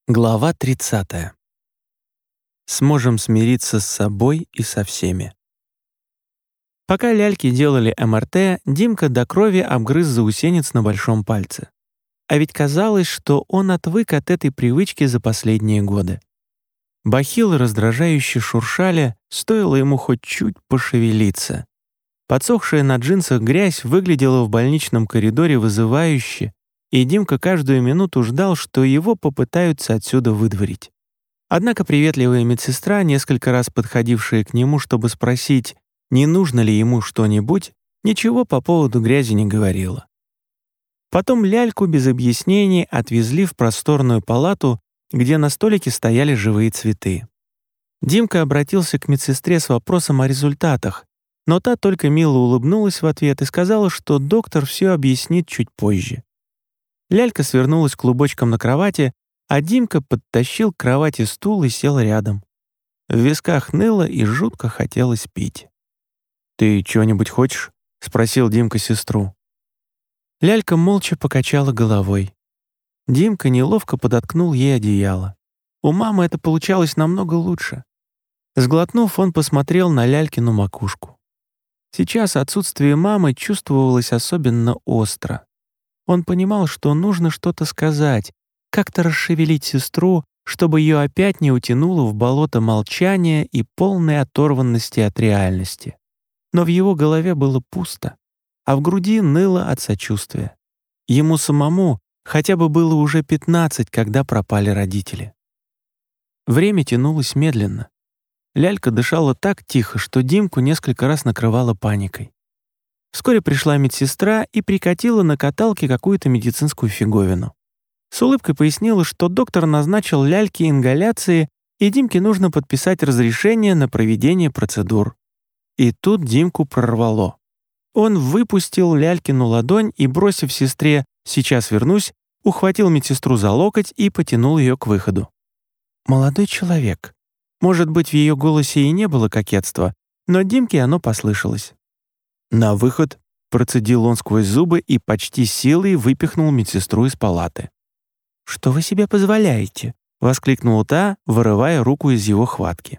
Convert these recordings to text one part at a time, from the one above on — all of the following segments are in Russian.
Глава 30. Сможем смириться с собой и со всеми. Пока ляльки делали МРТ, Димка до крови обгрыз заусенец на большом пальце. А ведь казалось, что он отвык от этой привычки за последние годы. Бахилы раздражающе шуршали, стоило ему хоть чуть пошевелиться. Подсохшая на джинсах грязь выглядела в больничном коридоре вызывающе, и Димка каждую минуту ждал, что его попытаются отсюда выдворить. Однако приветливая медсестра, несколько раз подходившая к нему, чтобы спросить, не нужно ли ему что-нибудь, ничего по поводу грязи не говорила. Потом ляльку без объяснений отвезли в просторную палату, где на столике стояли живые цветы. Димка обратился к медсестре с вопросом о результатах, но та только мило улыбнулась в ответ и сказала, что доктор все объяснит чуть позже. Лялька свернулась клубочком на кровати, а Димка подтащил к кровати стул и сел рядом. В висках ныло и жутко хотелось пить. «Ты чего-нибудь хочешь?» — спросил Димка сестру. Лялька молча покачала головой. Димка неловко подоткнул ей одеяло. У мамы это получалось намного лучше. Сглотнув, он посмотрел на Лялькину макушку. Сейчас отсутствие мамы чувствовалось особенно остро. Он понимал, что нужно что-то сказать, как-то расшевелить сестру, чтобы ее опять не утянуло в болото молчания и полной оторванности от реальности. Но в его голове было пусто, а в груди ныло от сочувствия. Ему самому хотя бы было уже 15, когда пропали родители. Время тянулось медленно. Лялька дышала так тихо, что Димку несколько раз накрывала паникой. Вскоре пришла медсестра и прикатила на каталке какую-то медицинскую фиговину. С улыбкой пояснила, что доктор назначил ляльке ингаляции, и Димке нужно подписать разрешение на проведение процедур. И тут Димку прорвало. Он выпустил лялькину ладонь и, бросив сестре «сейчас вернусь», ухватил медсестру за локоть и потянул ее к выходу. Молодой человек. Может быть, в ее голосе и не было кокетства, но Димке оно послышалось. «На выход!» — процедил он сквозь зубы и почти силой выпихнул медсестру из палаты. «Что вы себе позволяете?» — воскликнула та, вырывая руку из его хватки.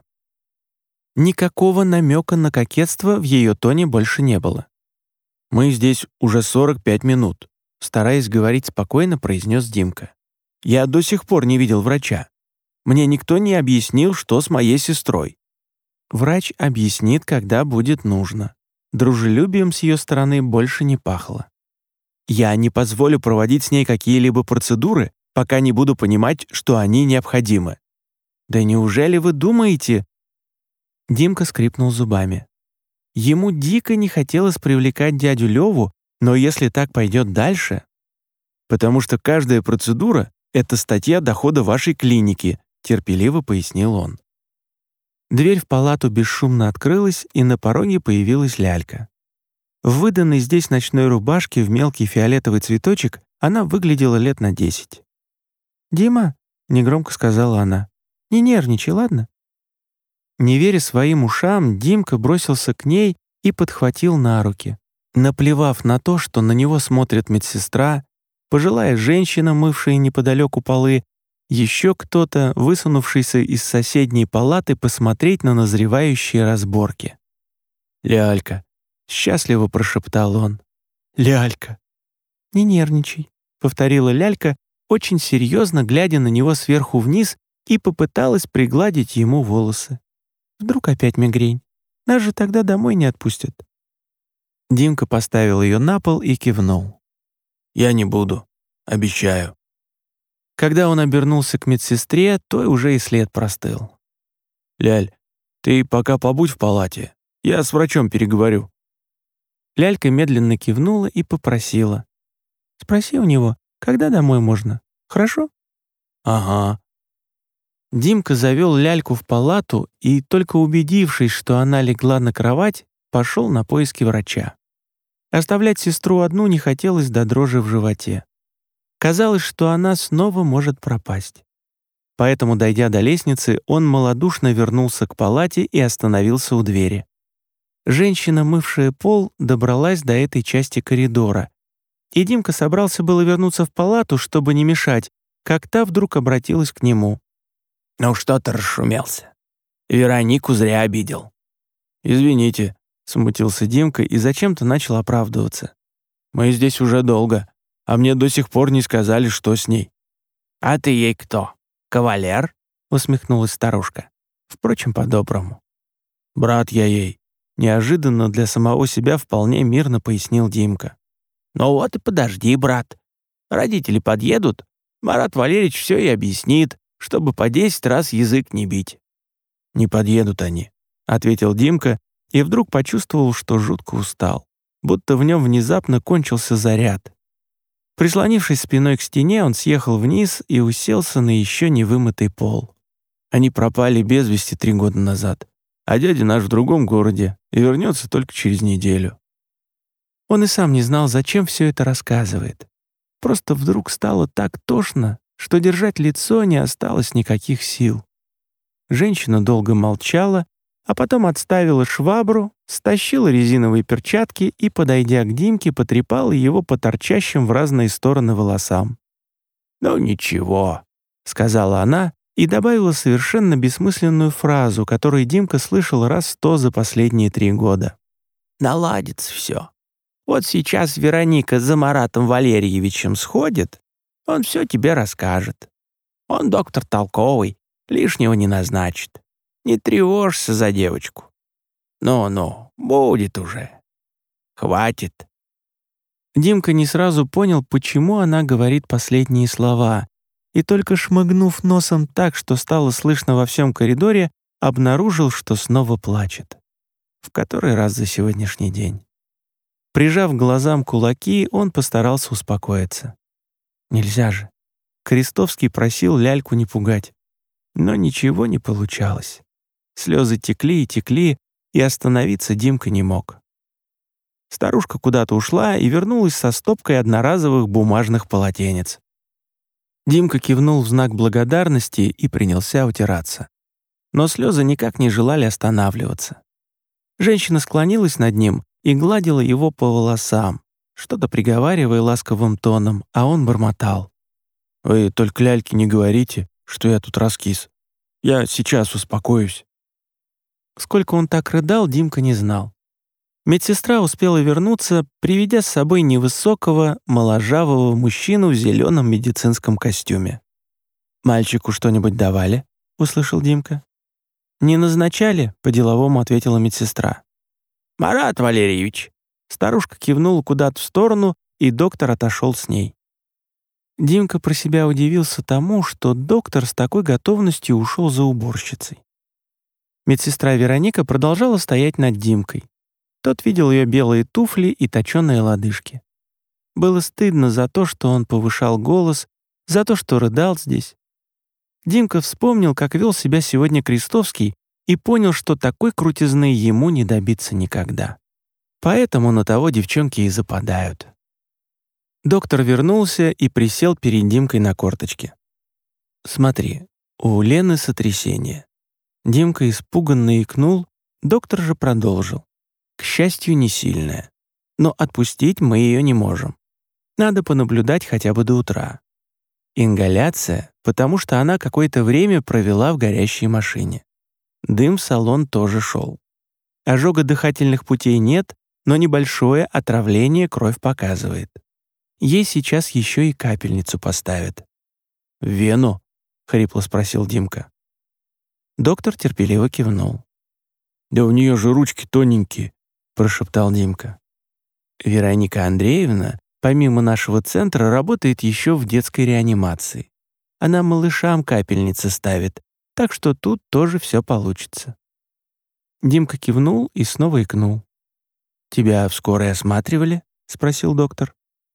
Никакого намека на кокетство в ее тоне больше не было. «Мы здесь уже 45 минут», — стараясь говорить спокойно, произнес Димка. «Я до сих пор не видел врача. Мне никто не объяснил, что с моей сестрой». «Врач объяснит, когда будет нужно». Дружелюбием с ее стороны больше не пахло. «Я не позволю проводить с ней какие-либо процедуры, пока не буду понимать, что они необходимы». «Да неужели вы думаете?» Димка скрипнул зубами. Ему дико не хотелось привлекать дядю Леву, но если так пойдет дальше... «Потому что каждая процедура — это статья дохода вашей клиники», терпеливо пояснил он. Дверь в палату бесшумно открылась, и на пороге появилась лялька. В выданной здесь ночной рубашке в мелкий фиолетовый цветочек она выглядела лет на 10. «Дима», — негромко сказала она, — «не нервничай, ладно?» Не веря своим ушам, Димка бросился к ней и подхватил на руки. Наплевав на то, что на него смотрит медсестра, пожилая женщина, мывшая неподалеку полы, еще кто-то, высунувшийся из соседней палаты посмотреть на назревающие разборки. «Лялька», — счастливо прошептал он. «Лялька». «Не нервничай», — повторила лялька, очень серьезно глядя на него сверху вниз, и попыталась пригладить ему волосы. «Вдруг опять мигрень? Нас же тогда домой не отпустят». Димка поставил ее на пол и кивнул. «Я не буду. Обещаю». Когда он обернулся к медсестре, той уже и след простыл. «Ляль, ты пока побудь в палате. Я с врачом переговорю». Лялька медленно кивнула и попросила. «Спроси у него, когда домой можно. Хорошо?» «Ага». Димка завел ляльку в палату и, только убедившись, что она легла на кровать, пошел на поиски врача. Оставлять сестру одну не хотелось до дрожи в животе. Казалось, что она снова может пропасть. Поэтому, дойдя до лестницы, он малодушно вернулся к палате и остановился у двери. Женщина, мывшая пол, добралась до этой части коридора. И Димка собрался было вернуться в палату, чтобы не мешать, как та вдруг обратилась к нему. «Ну что ты расшумелся? Веронику зря обидел». «Извините», — смутился Димка и зачем-то начал оправдываться. «Мы здесь уже долго, а мне до сих пор не сказали, что с ней». «А ты ей кто? Кавалер?» — усмехнулась старушка. Впрочем, по-доброму. «Брат я ей», — неожиданно для самого себя вполне мирно пояснил Димка. «Ну вот и подожди, брат. Родители подъедут, Марат Валерьевич все и объяснит, чтобы по 10 раз язык не бить». «Не подъедут они», — ответил Димка и вдруг почувствовал, что жутко устал, будто в нем внезапно кончился заряд. Прислонившись спиной к стене, он съехал вниз и уселся на еще не вымытый пол. Они пропали без вести 3 года назад, а дядя наш в другом городе и вернется только через неделю. Он и сам не знал, зачем все это рассказывает. Просто вдруг стало так тошно, что держать лицо не осталось никаких сил. Женщина долго молчала, а потом отставила швабру, стащила резиновые перчатки и, подойдя к Димке, потрепала его по торчащим в разные стороны волосам. «Ну ничего», — сказала она и добавила совершенно бессмысленную фразу, которую Димка слышал раз 100 за последние 3 года. «Наладится все. Вот сейчас Вероника за Маратом Валерьевичем сходит, он все тебе расскажет. Он доктор толковый, лишнего не назначит. Не тревожься за девочку. Ну-ну, будет уже. Хватит». Димка не сразу понял, почему она говорит последние слова, и только шмыгнув носом так, что стало слышно во всем коридоре, обнаружил, что снова плачет. В который раз за сегодняшний день. Прижав к глазам кулаки, он постарался успокоиться. Нельзя же. Крестовский просил ляльку не пугать. Но ничего не получалось. Слезы текли и текли, и остановиться Димка не мог. Старушка куда-то ушла и вернулась со стопкой одноразовых бумажных полотенец. Димка кивнул в знак благодарности и принялся утираться. Но слезы никак не желали останавливаться. Женщина склонилась над ним и гладила его по волосам, что-то приговаривая ласковым тоном, а он бормотал. «Вы только ляльке не говорите, что я тут раскис. Я сейчас успокоюсь». Сколько он так рыдал, Димка не знал. Медсестра успела вернуться, приведя с собой невысокого, моложавого мужчину в зеленом медицинском костюме. «Мальчику что-нибудь давали?» — услышал Димка. «Не назначали?» — по-деловому ответила медсестра. «Марат Валерьевич!» Старушка кивнула куда-то в сторону, и доктор отошел с ней. Димка про себя удивился тому, что доктор с такой готовностью ушел за уборщицей. Медсестра Вероника продолжала стоять над Димкой. Тот видел ее белые туфли и точеные лодыжки. Было стыдно за то, что он повышал голос, за то, что рыдал здесь. Димка вспомнил, как вел себя сегодня Крестовский, и понял, что такой крутизны ему не добиться никогда. Поэтому на того девчонки и западают. Доктор вернулся и присел перед Димкой на корточке. «Смотри, у Лены сотрясение». Димка испуганно икнул, доктор же продолжил. «К счастью, не сильное. Но отпустить мы ее не можем. Надо понаблюдать хотя бы до утра. Ингаляция, потому что она какое-то время провела в горящей машине. Дым в салон тоже шел. Ожога дыхательных путей нет, но небольшое отравление кровь показывает. Ей сейчас еще и капельницу поставят». «В вену?» — хрипло спросил Димка. Доктор терпеливо кивнул. «Да у нее же ручки тоненькие», — прошептал Димка. «Вероника Андреевна, помимо нашего центра, работает еще в детской реанимации. Она малышам капельницы ставит, так что тут тоже все получится». Димка кивнул и снова икнул. «Тебя в скорой осматривали?» — спросил доктор.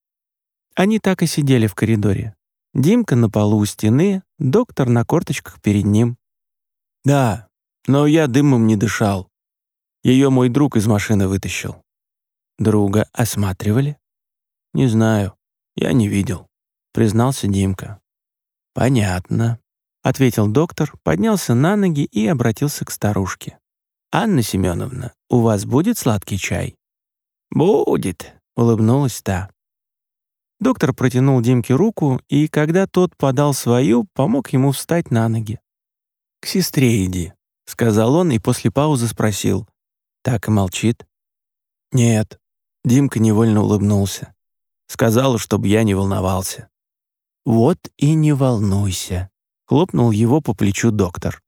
Они так и сидели в коридоре. Димка на полу у стены, доктор на корточках перед ним. «Да, но я дымом не дышал. Ее мой друг из машины вытащил». «Друга осматривали?» «Не знаю, я не видел», — признался Димка. «Понятно», — ответил доктор, поднялся на ноги и обратился к старушке. «Анна Семеновна, у вас будет сладкий чай?» «Будет», — улыбнулась та. Доктор протянул Димке руку, и когда тот подал свою, помог ему встать на ноги. «К сестре иди», — сказал он и после паузы спросил. «Так и молчит?» «Нет». Димка невольно улыбнулся. Сказала, чтобы я не волновался. «Вот и не волнуйся», — хлопнул его по плечу доктор.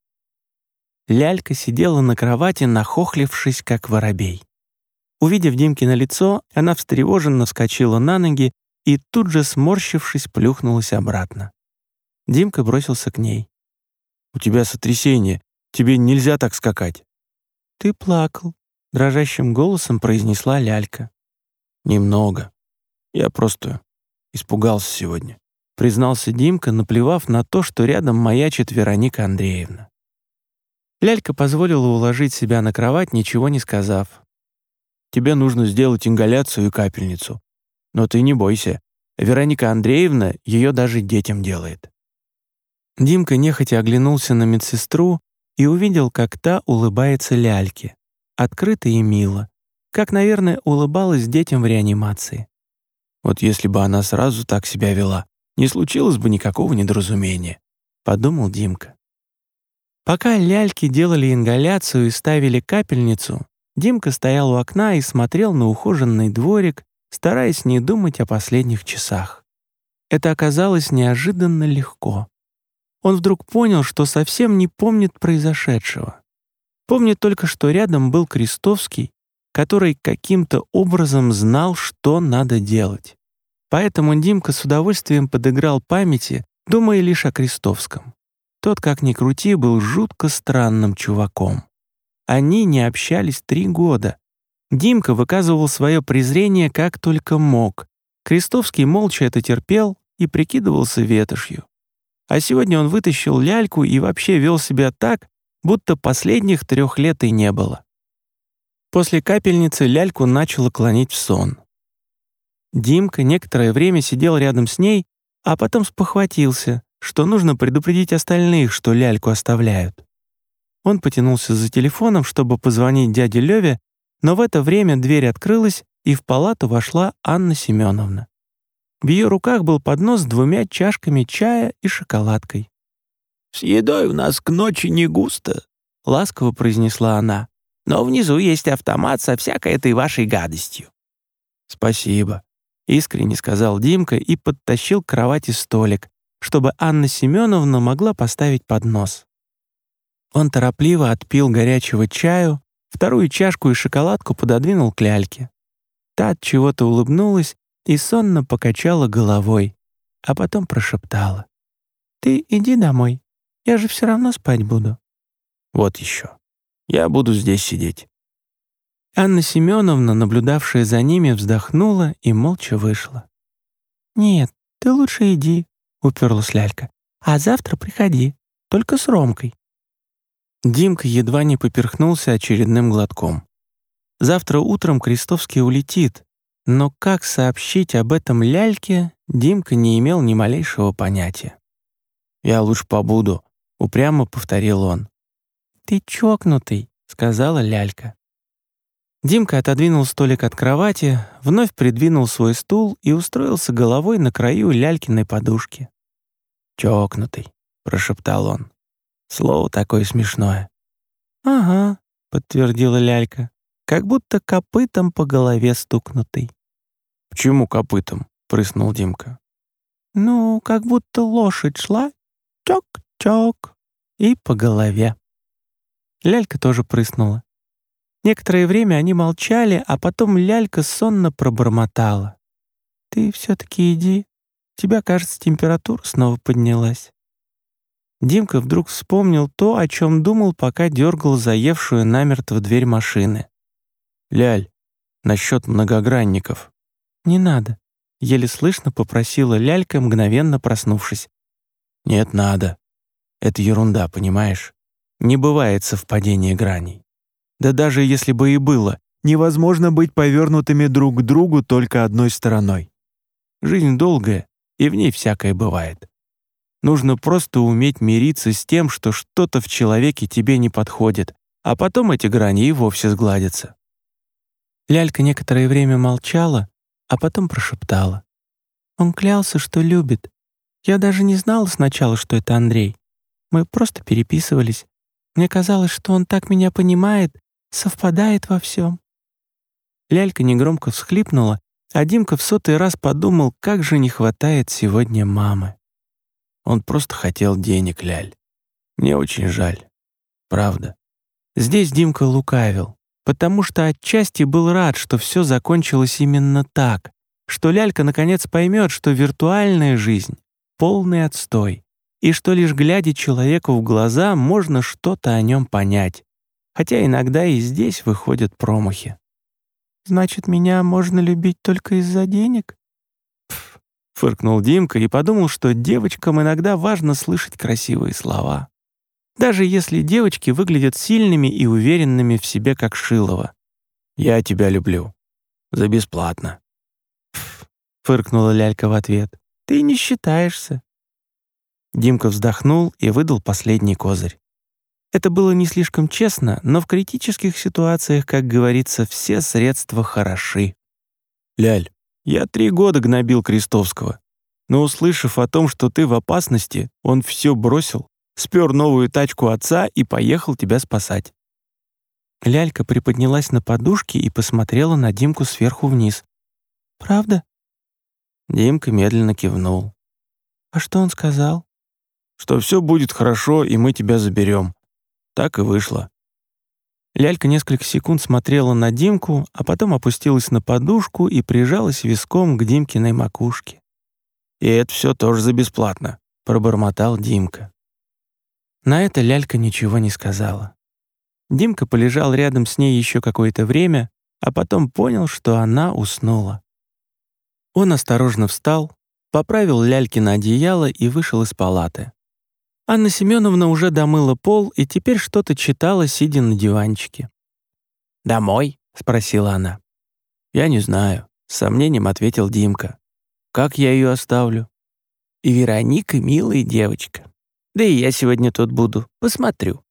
Лялька сидела на кровати, нахохлившись, как воробей. Увидев Димкино лицо, она встревоженно вскочила на ноги и тут же, сморщившись, плюхнулась обратно. Димка бросился к ней. «У тебя сотрясение. Тебе нельзя так скакать». «Ты плакал», — дрожащим голосом произнесла Лялька. «Немного. Я просто испугался сегодня», — признался Димка, наплевав на то, что рядом маячит Вероника Андреевна. Лялька позволила уложить себя на кровать, ничего не сказав. «Тебе нужно сделать ингаляцию и капельницу. Но ты не бойся. Вероника Андреевна ее даже детям делает». Димка нехотя оглянулся на медсестру и увидел, как та улыбается Ляльке. Открыто и мило. Как, наверное, улыбалась детям в реанимации. «Вот если бы она сразу так себя вела, не случилось бы никакого недоразумения», — подумал Димка. Пока Ляльки делали ингаляцию и ставили капельницу, Димка стоял у окна и смотрел на ухоженный дворик, стараясь не думать о последних часах. Это оказалось неожиданно легко. Он вдруг понял, что совсем не помнит произошедшего. Помнит только, что рядом был Крестовский, который каким-то образом знал, что надо делать. Поэтому Димка с удовольствием подыграл памяти, думая лишь о Крестовском. Тот, как ни крути, был жутко странным чуваком. Они не общались 3 года. Димка выказывал свое презрение как только мог. Крестовский молча это терпел и прикидывался ветошью. А сегодня он вытащил Ляльку и вообще вел себя так, будто последних 3 лет и не было. После капельницы Ляльку начало клонить в сон. Димка некоторое время сидел рядом с ней, а потом спохватился, что нужно предупредить остальных, что Ляльку оставляют. Он потянулся за телефоном, чтобы позвонить дяде Лёве, но в это время дверь открылась, и в палату вошла Анна Семеновна. В ее руках был поднос с 2 чашками чая и шоколадкой. «С едой у нас к ночи не густо», — ласково произнесла она. «Но внизу есть автомат со всякой этой вашей гадостью». «Спасибо», — искренне сказал Димка и подтащил к кровати столик, чтобы Анна Семеновна могла поставить поднос. Он торопливо отпил горячего чаю, 2 чашку и шоколадку пододвинул к Ляльке. Та от чего-то улыбнулась и сонно покачала головой, а потом прошептала: «Ты иди домой, я же все равно спать буду». «Вот еще. Я буду здесь сидеть». Анна Семеновна, наблюдавшая за ними, вздохнула и молча вышла. «Нет, ты лучше иди», — уперлась Лялька. «А завтра приходи, только с Ромкой». Димка едва не поперхнулся очередным глотком. Завтра утром Крестовский улетит, но как сообщить об этом Ляльке, Димка не имел ни малейшего понятия. «Я лучше побуду», — упрямо повторил он. «Ты чокнутый», — сказала Лялька. Димка отодвинул столик от кровати, вновь придвинул свой стул и устроился головой на краю Лялькиной подушки. «Чокнутый», — прошептал он. «Слово такое смешное». «Ага», — подтвердила Лялька, как будто копытом по голове стукнутый. «Почему копытом?» — прыснул Димка. «Ну, как будто лошадь шла, чок-чок, и по голове». Лялька тоже прыснула. Некоторое время они молчали, а потом Лялька сонно пробормотала: «Ты все-таки иди, у тебя, кажется, температура снова поднялась». Димка вдруг вспомнил то, о чем думал, пока дергал заевшую намертво дверь машины. «Ляль, насчет многогранников». «Не надо», — еле слышно попросила Лялька, мгновенно проснувшись. «Нет, надо. Это ерунда, понимаешь? Не бывает совпадения граней. Да даже если бы и было, невозможно быть повернутыми друг к другу только одной стороной. Жизнь долгая, и в ней всякое бывает. Нужно просто уметь мириться с тем, что что-то в человеке тебе не подходит, а потом эти грани и вовсе сгладятся». Лялька некоторое время молчала, а потом прошептала: Он клялся, что любит. Я даже не знала сначала, что это Андрей. Мы просто переписывались. Мне казалось, что он так меня понимает, совпадает во всем. Лялька негромко всхлипнула, а Димка в 100-й раз подумал, как же не хватает сегодня мамы. Он просто хотел денег, Ляль. Мне очень жаль. Правда. Здесь Димка лукавил, потому что отчасти был рад, что все закончилось именно так, что Лялька наконец поймет, что виртуальная жизнь — полный отстой, и что лишь глядя человеку в глаза можно что-то о нем понять, хотя иногда и здесь выходят промахи. «Значит, меня можно любить только из-за денег?» «Пф», — фыркнул Димка и подумал, что девочкам иногда важно слышать красивые слова. Даже если девочки выглядят сильными и уверенными в себе, как Шилова. «Я тебя люблю. За бесплатно». «Пф», — фыркнула Лялька в ответ. «Ты не считаешься». Димка вздохнул и выдал последний козырь. Это было не слишком честно, но в критических ситуациях, как говорится, все средства хороши. «Ляль, я 3 года гнобил Крестовского, но, услышав о том, что ты в опасности, он все бросил, спер новую тачку отца и поехал тебя спасать». Лялька приподнялась на подушке и посмотрела на Димку сверху вниз. «Правда?» Димка медленно кивнул. «А что он сказал?» «Что все будет хорошо, и мы тебя заберем». Так и вышло. Лялька несколько секунд смотрела на Димку, а потом опустилась на подушку и прижалась виском к Димкиной макушке. «И это все тоже за бесплатно», — пробормотал Димка. На это Лялька ничего не сказала. Димка полежал рядом с ней еще какое-то время, а потом понял, что она уснула. Он осторожно встал, поправил Лялькино одеяло и вышел из палаты. Анна Семеновна уже домыла пол и теперь что-то читала, сидя на диванчике. «Домой?» — спросила она. «Я не знаю», — с сомнением ответил Димка. «Как я ее оставлю?» «И Вероника милая девочка. Да и я сегодня тут буду, посмотрю».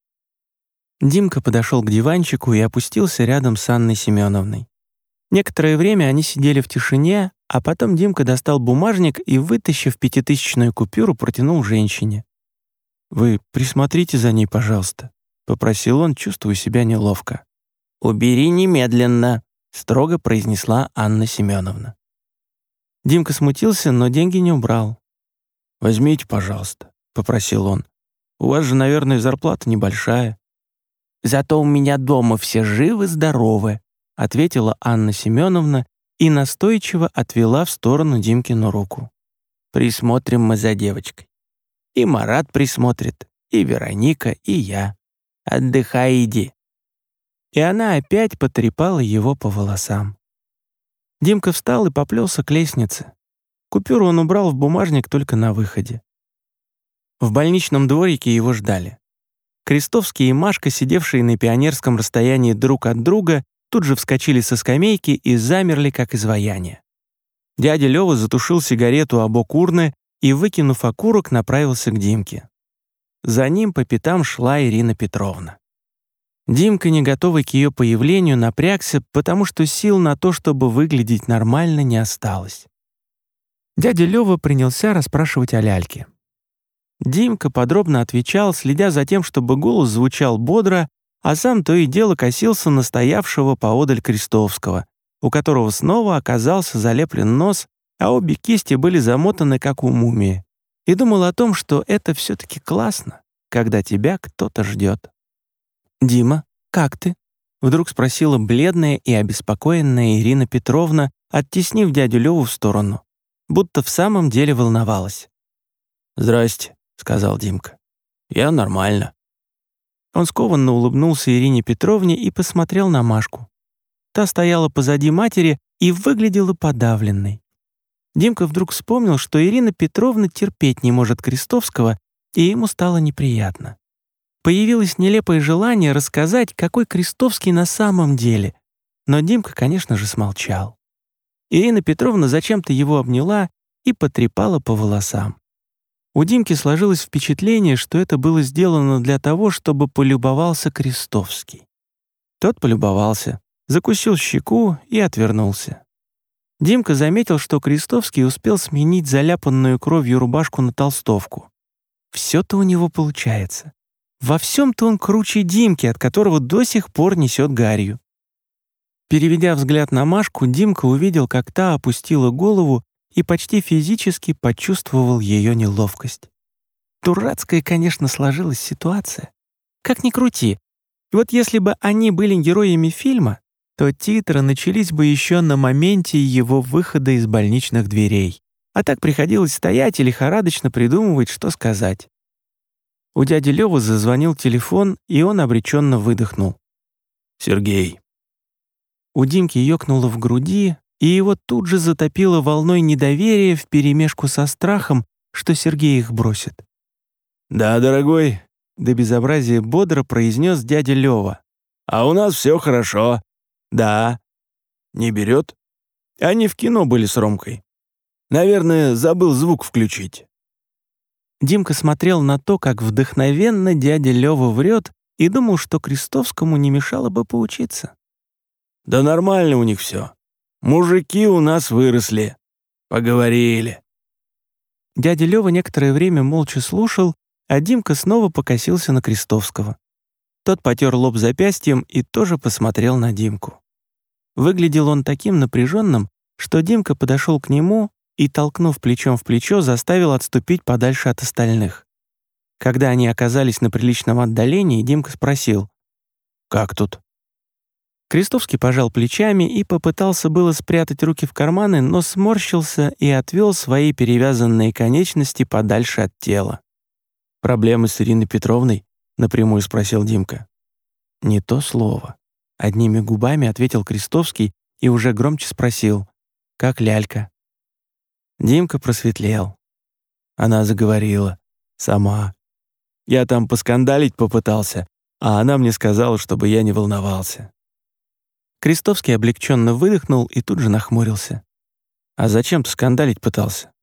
Димка подошел к диванчику и опустился рядом с Анной Семеновной. Некоторое время они сидели в тишине, а потом Димка достал бумажник и, вытащив 5000-ную купюру, протянул женщине. «Вы присмотрите за ней, пожалуйста», — попросил он, чувствуя себя неловко. «Убери немедленно», — строго произнесла Анна Семеновна. Димка смутился, но деньги не убрал. «Возьмите, пожалуйста», — попросил он. «У вас же, наверное, зарплата небольшая». «Зато у меня дома все живы-здоровы», — ответила Анна Семеновна и настойчиво отвела в сторону Димкину руку. «Присмотрим мы за девочкой. И Марат присмотрит, и Вероника, и я. Отдыхай, иди». И она опять потрепала его по волосам. Димка встал и поплелся к лестнице. Купюру он убрал в бумажник только на выходе. В больничном дворике его ждали. Крестовский и Машка, сидевшие на пионерском расстоянии друг от друга, тут же вскочили со скамейки и замерли, как изваяние. Дядя Лёва затушил сигарету об бок урны и, выкинув окурок, направился к Димке. За ним по пятам шла Ирина Петровна. Димка, не готовый к ее появлению, напрягся, потому что сил на то, чтобы выглядеть нормально, не осталось. Дядя Лёва принялся расспрашивать о Ляльке. Димка подробно отвечал, следя за тем, чтобы голос звучал бодро, а сам то и дело косился на стоявшего поодаль Крестовского, у которого снова оказался залеплен нос, а обе кисти были замотаны, как у мумии, и думал о том, что это все-таки классно, когда тебя кто-то ждет. «Дима, как ты?» — вдруг спросила бледная и обеспокоенная Ирина Петровна, оттеснив дядю Леву в сторону, будто в самом деле волновалась. «Здрасте», — сказал Димка. «Я нормально». Он скованно улыбнулся Ирине Петровне и посмотрел на Машку. Та стояла позади матери и выглядела подавленной. Димка вдруг вспомнил, что Ирина Петровна терпеть не может Крестовского, и ему стало неприятно. Появилось нелепое желание рассказать, какой Крестовский на самом деле, но Димка, конечно же, смолчал. Ирина Петровна зачем-то его обняла и потрепала по волосам. У Димки сложилось впечатление, что это было сделано для того, чтобы полюбовался Крестовский. Тот полюбовался, закусил щеку и отвернулся. Димка заметил, что Крестовский успел сменить заляпанную кровью рубашку на толстовку. Все-то у него получается. Во всем-то он круче Димки, от которого до сих пор несет гарью. Переведя взгляд на Машку, Димка увидел, как та опустила голову и почти физически почувствовал ее неловкость. Дурацкая, конечно, сложилась ситуация. Как ни крути. И вот если бы они были героями фильма, то титры начались бы еще на моменте его выхода из больничных дверей. А так приходилось стоять и лихорадочно придумывать, что сказать. У дяди Лёвы зазвонил телефон, и он обреченно выдохнул. «Сергей». У Димки ёкнуло в груди, и его тут же затопило волной недоверия вперемешку со страхом, что Сергей их бросит. «Да, дорогой», — до безобразия бодро произнес дядя Лёва. «А у нас все хорошо. Да». «Не берет?» «Они в кино были с Ромкой. Наверное, забыл звук включить». Димка смотрел на то, как вдохновенно дядя Лёва врет, и думал, что Крестовскому не мешало бы поучиться. «Да нормально у них все. Мужики у нас выросли. Поговорили». Дядя Лёва некоторое время молча слушал, а Димка снова покосился на Крестовского. Тот потер лоб запястьем и тоже посмотрел на Димку. Выглядел он таким напряженным, что Димка подошел к нему и, толкнув плечом в плечо, заставил отступить подальше от остальных. Когда они оказались на приличном отдалении, Димка спросил: «Как тут?» Крестовский пожал плечами и попытался было спрятать руки в карманы, но сморщился и отвел свои перевязанные конечности подальше от тела. «Проблемы с Ириной Петровной?» — напрямую спросил Димка. «Не то слово», — одними губами ответил Крестовский и уже громче спросил: «Как лялька?» Димка просветлел. Она заговорила. Сама. Я там поскандалить попытался, а она мне сказала, чтобы я не волновался. Крестовский облегченно выдохнул и тут же нахмурился. «А зачем ты скандалить пытался?»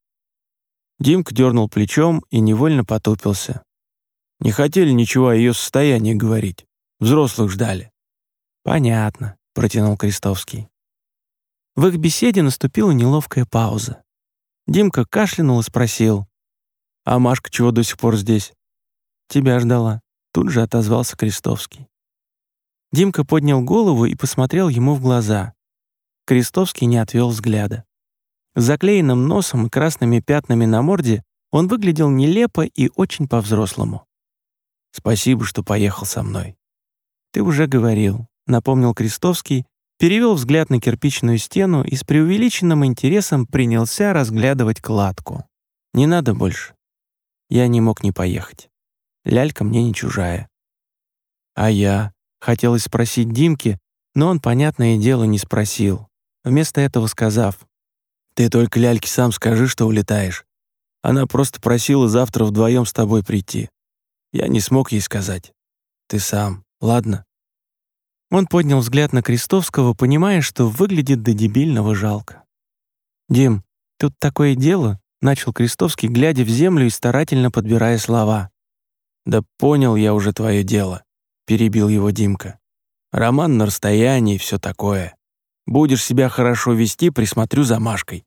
Димка дернул плечом и невольно потупился. Не хотели ничего о ее состоянии говорить. Взрослых ждали. «Понятно», — протянул Крестовский. В их беседе наступила неловкая пауза. Димка кашлянул и спросил: «А Машка чего до сих пор здесь?» «Тебя ждала», — тут же отозвался Крестовский. Димка поднял голову и посмотрел ему в глаза. Крестовский не отвел взгляда. С заклеенным носом и красными пятнами на морде он выглядел нелепо и очень по-взрослому. «Спасибо, что поехал со мной». «Ты уже говорил», — напомнил Крестовский, перевел взгляд на кирпичную стену и с преувеличенным интересом принялся разглядывать кладку. «Не надо больше. Я не мог не поехать. Лялька мне не чужая». «А я?» — хотелось спросить Димке, но он, понятное дело, не спросил, вместо этого сказав: «Ты только Ляльке сам скажи, что улетаешь. Она просто просила завтра вдвоем с тобой прийти. Я не смог ей сказать. Ты сам, ладно?» Он поднял взгляд на Крестовского, понимая, что выглядит до дебильного жалко. «Дим, тут такое дело», — начал Крестовский, глядя в землю и старательно подбирая слова. «Да понял я уже твое дело», — перебил его Димка. «Роман на расстоянии и все такое. Будешь себя хорошо вести, присмотрю за Машкой».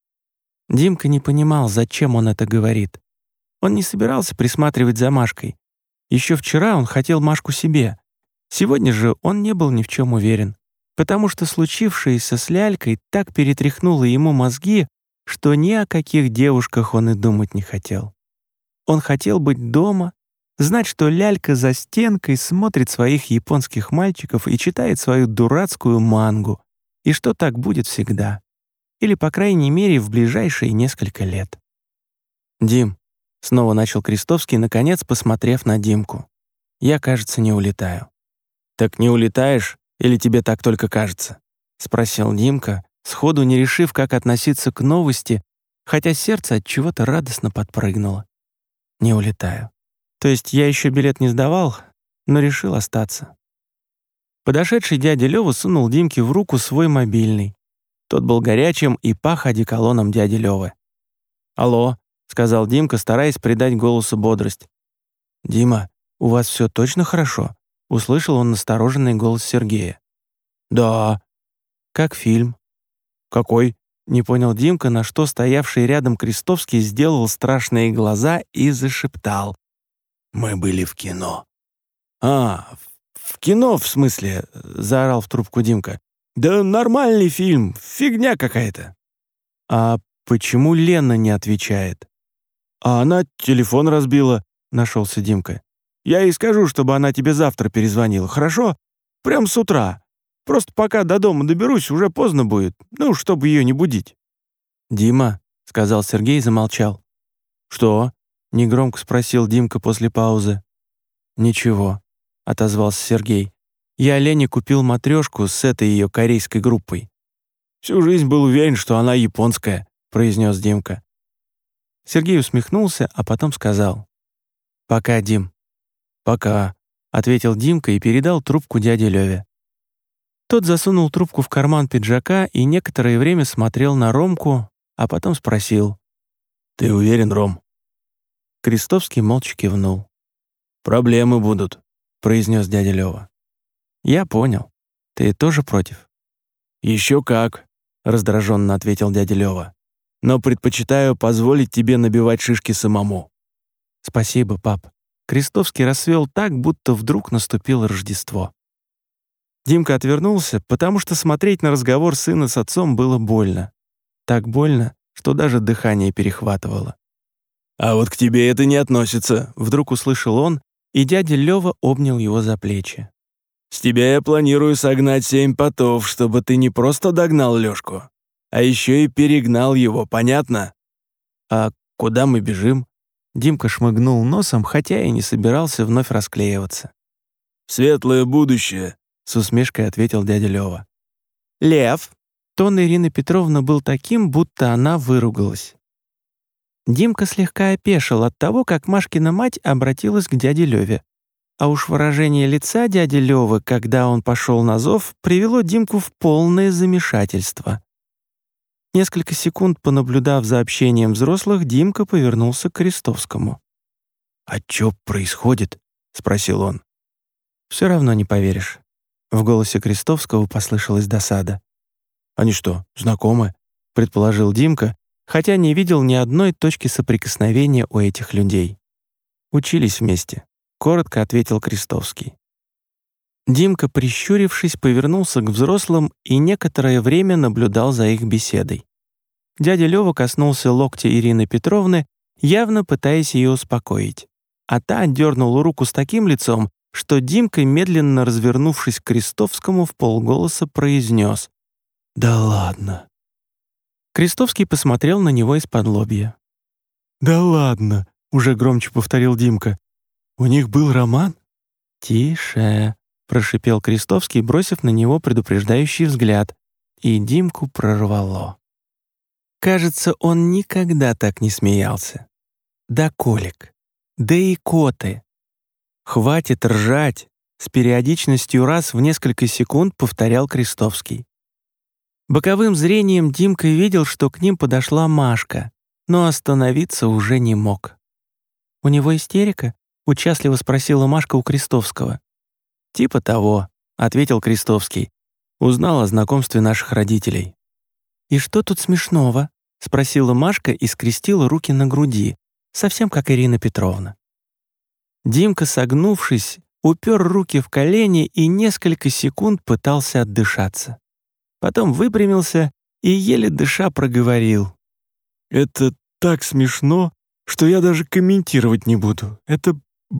Димка не понимал, зачем он это говорит. Он не собирался присматривать за Машкой. Еще вчера он хотел Машку себе. Сегодня же он не был ни в чем уверен, потому что случившееся с Лялькой так перетряхнуло ему мозги, что ни о каких девушках он и думать не хотел. Он хотел быть дома, знать, что Лялька за стенкой смотрит своих японских мальчиков и читает свою дурацкую мангу, и что так будет всегда. Или, по крайней мере, в ближайшие несколько лет. «Дим», — снова начал Крестовский, наконец посмотрев на Димку, «я, кажется, не улетаю». «Так не улетаешь, или тебе так только кажется?» — спросил Димка, сходу не решив, как относиться к новости, хотя сердце от чего-то радостно подпрыгнуло. «Не улетаю. То есть я еще билет не сдавал, но решил остаться». Подошедший дядя Лёва сунул Димке в руку свой мобильный. Тот был горячим и пах одеколоном дяди Лёвы. «Алло», — сказал Димка, стараясь придать голосу бодрость. «Дима, у вас все точно хорошо?» — услышал он настороженный голос Сергея. «Да». «Как фильм?» «Какой?» Не понял Димка, на что стоявший рядом Крестовский сделал страшные глаза и зашептал. «Мы были в кино». «А, в кино, в смысле?» — заорал в трубку Димка. «Да нормальный фильм, фигня какая-то». «А почему Лена не отвечает?» «А она телефон разбила», — нашелся Димка. «Я ей скажу, чтобы она тебе завтра перезвонила, хорошо? Прям с утра. Просто пока до дома доберусь, уже поздно будет, ну, чтобы ее не будить». «Дима», — сказал Сергей и замолчал. «Что?» — негромко спросил Димка после паузы. «Ничего», — отозвался Сергей. «Я Лене купил матрешку с этой ее корейской группой». «Всю жизнь был уверен, что она японская», — произнес Димка. Сергей усмехнулся, а потом сказал. «Пока, Дим». «Пока», — ответил Димка и передал трубку дяде Леве. Тот засунул трубку в карман пиджака и некоторое время смотрел на Ромку, а потом спросил. «Ты уверен, Ром?» Крестовский молча кивнул. «Проблемы будут», — произнес дядя Лева. «Я понял. Ты тоже против?» «Еще как», — раздраженно ответил дядя Лева. «Но предпочитаю позволить тебе набивать шишки самому». «Спасибо, пап». Крестовский расцвел так, будто вдруг наступило Рождество. Димка отвернулся, потому что смотреть на разговор сына с отцом было больно. Так больно, что даже дыхание перехватывало. «А вот к тебе это не относится», — вдруг услышал он, и дядя Лёва обнял его за плечи. «С тебя я планирую согнать 7 потов, чтобы ты не просто догнал Лёшку, а еще и перегнал его, понятно?» «А куда мы бежим?» Димка шмыгнул носом, хотя и не собирался вновь расклеиваться. «В светлое будущее», — с усмешкой ответил дядя Лёва. «Лев!» Тон Ирины Петровны был таким, будто она выругалась. Димка слегка опешил от того, как Машкина мать обратилась к дяде Лёве. А уж выражение лица дяди Лёвы, когда он пошел на зов, привело Димку в полное замешательство. Несколько секунд понаблюдав за общением взрослых, Димка повернулся к Крестовскому. «А чё происходит?» — спросил он. «Всё равно не поверишь». В голосе Крестовского послышалась досада. «Они что, знакомы?» — предположил Димка, хотя не видел ни одной точки соприкосновения у этих людей. «Учились вместе», — коротко ответил Крестовский. Димка, прищурившись, повернулся к взрослым и некоторое время наблюдал за их беседой. Дядя Лёва коснулся локтя Ирины Петровны, явно пытаясь ее успокоить. А та отдернула руку с таким лицом, что Димка, медленно развернувшись к Крестовскому, вполголоса произнес: «Да ладно». Крестовский посмотрел на него из-под-лобья. «Да ладно», — уже громче повторил Димка. «У них был роман?» «Тише», — прошипел Крестовский, бросив на него предупреждающий взгляд, и Димку прорвало. Кажется, он никогда так не смеялся. Да, Колик, да и коты. «Хватит ржать», — с периодичностью раз в несколько секунд повторял Крестовский. Боковым зрением Димка видел, что к ним подошла Машка, но остановиться уже не мог. «У него истерика?» — участливо спросила Машка у Крестовского. «Типа того», — ответил Крестовский. «Узнал о знакомстве наших родителей». «И что тут смешного?» — спросила Машка и скрестила руки на груди, совсем как Ирина Петровна. Димка, согнувшись, упер руки в колени и несколько секунд пытался отдышаться. Потом выпрямился и, еле дыша, проговорил. «Это так смешно, что я даже комментировать не буду. Это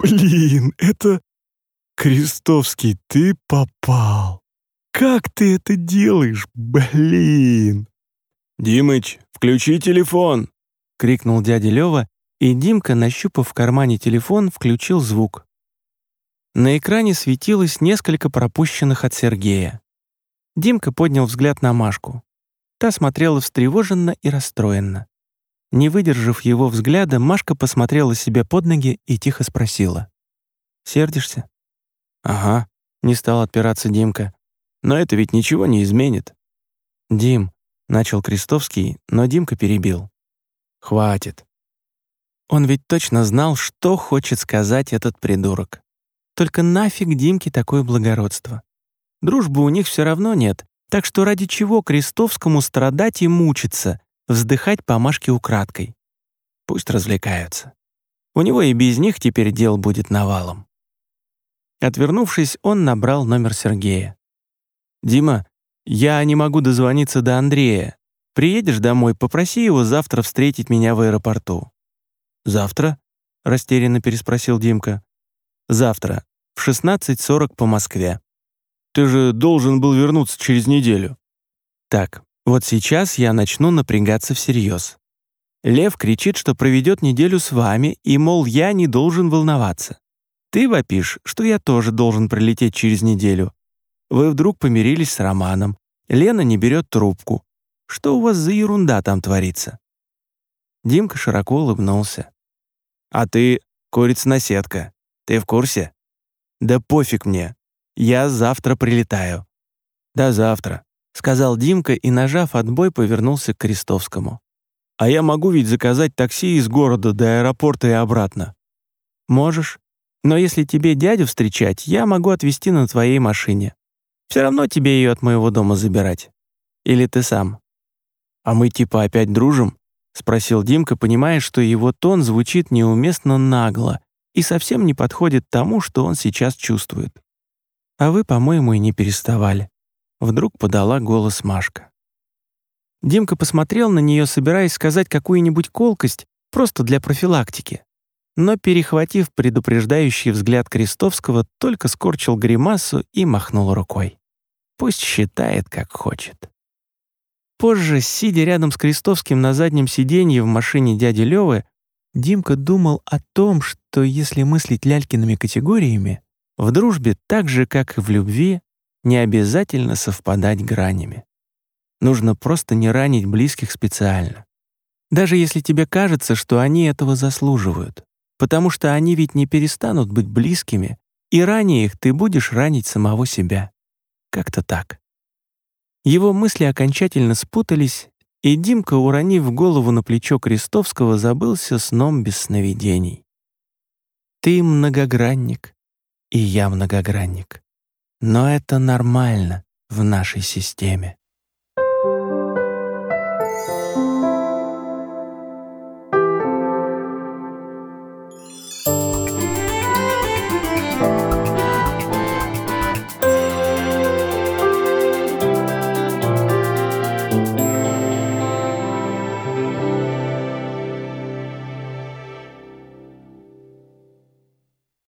Крестовский, ты попал. Как ты это делаешь, блин?» «Димыч, включи телефон!» — крикнул дядя Лёва, и Димка, нащупав в кармане телефон, включил звук. На экране светилось несколько пропущенных от Сергея. Димка поднял взгляд на Машку. Та смотрела встревоженно и расстроенно. Не выдержав его взгляда, Машка посмотрела себе под ноги и тихо спросила. «Сердишься?» «Ага», — не стал отпираться Димка. «Но это ведь ничего не изменит». «Дим», — начал Крестовский, но Димка перебил. «Хватит». Он ведь точно знал, что хочет сказать этот придурок. Только нафиг Димке такое благородство. Дружбы у них все равно нет, Так что ради чего Крестовскому страдать и мучиться, вздыхать по Машке украдкой? Пусть развлекаются. У него и без них теперь дел будет навалом. Отвернувшись, он набрал номер Сергея. «Дима, я не могу дозвониться до Андрея. Приедешь домой, попроси его завтра встретить меня в аэропорту». «Завтра?» — растерянно переспросил Димка. «Завтра, в 16:40 по Москве». «Ты же должен был вернуться через неделю». «Так, вот сейчас я начну напрягаться всерьез. Лев кричит, что проведет неделю с вами, и, мол, я не должен волноваться. Ты вопишь, что я тоже должен прилететь через неделю. Вы вдруг помирились с Романом. Лена не берет трубку. Что у вас за ерунда там творится?» Димка широко улыбнулся. «А ты курица-наседка. Ты в курсе?» «Да пофиг мне. Я завтра прилетаю». «До завтра», — сказал Димка и, нажав отбой, повернулся к Крестовскому. «А я могу ведь заказать такси из города до аэропорта и обратно». «Можешь. Но если тебе дядю встречать, я могу отвезти на твоей машине. Все равно тебе ее от моего дома забирать. Или ты сам?» «А мы типа опять дружим?» — спросил Димка, понимая, что его тон звучит неуместно нагло и совсем не подходит тому, что он сейчас чувствует. «А вы, по-моему, и не переставали». Вдруг подала голос Машка. Димка посмотрел на нее, собираясь сказать какую-нибудь колкость, просто для профилактики. Но, перехватив предупреждающий взгляд Крестовского, только скорчил гримасу и махнул рукой. Пусть считает, как хочет. Позже, сидя рядом с Крестовским на заднем сиденье в машине дяди Лёвы, Димка думал о том, что если мыслить Лялькиными категориями, в дружбе так же, как и в любви, не обязательно совпадать гранями. Нужно просто не ранить близких специально. Даже если тебе кажется, что они этого заслуживают. Потому что они ведь не перестанут быть близкими, и ранее их ты будешь ранить самого себя. Как-то так. Его мысли окончательно спутались, и Димка, уронив голову на плечо Крестовского, забылся сном без сновидений. Ты многогранник, и я многогранник. Но это нормально в нашей системе.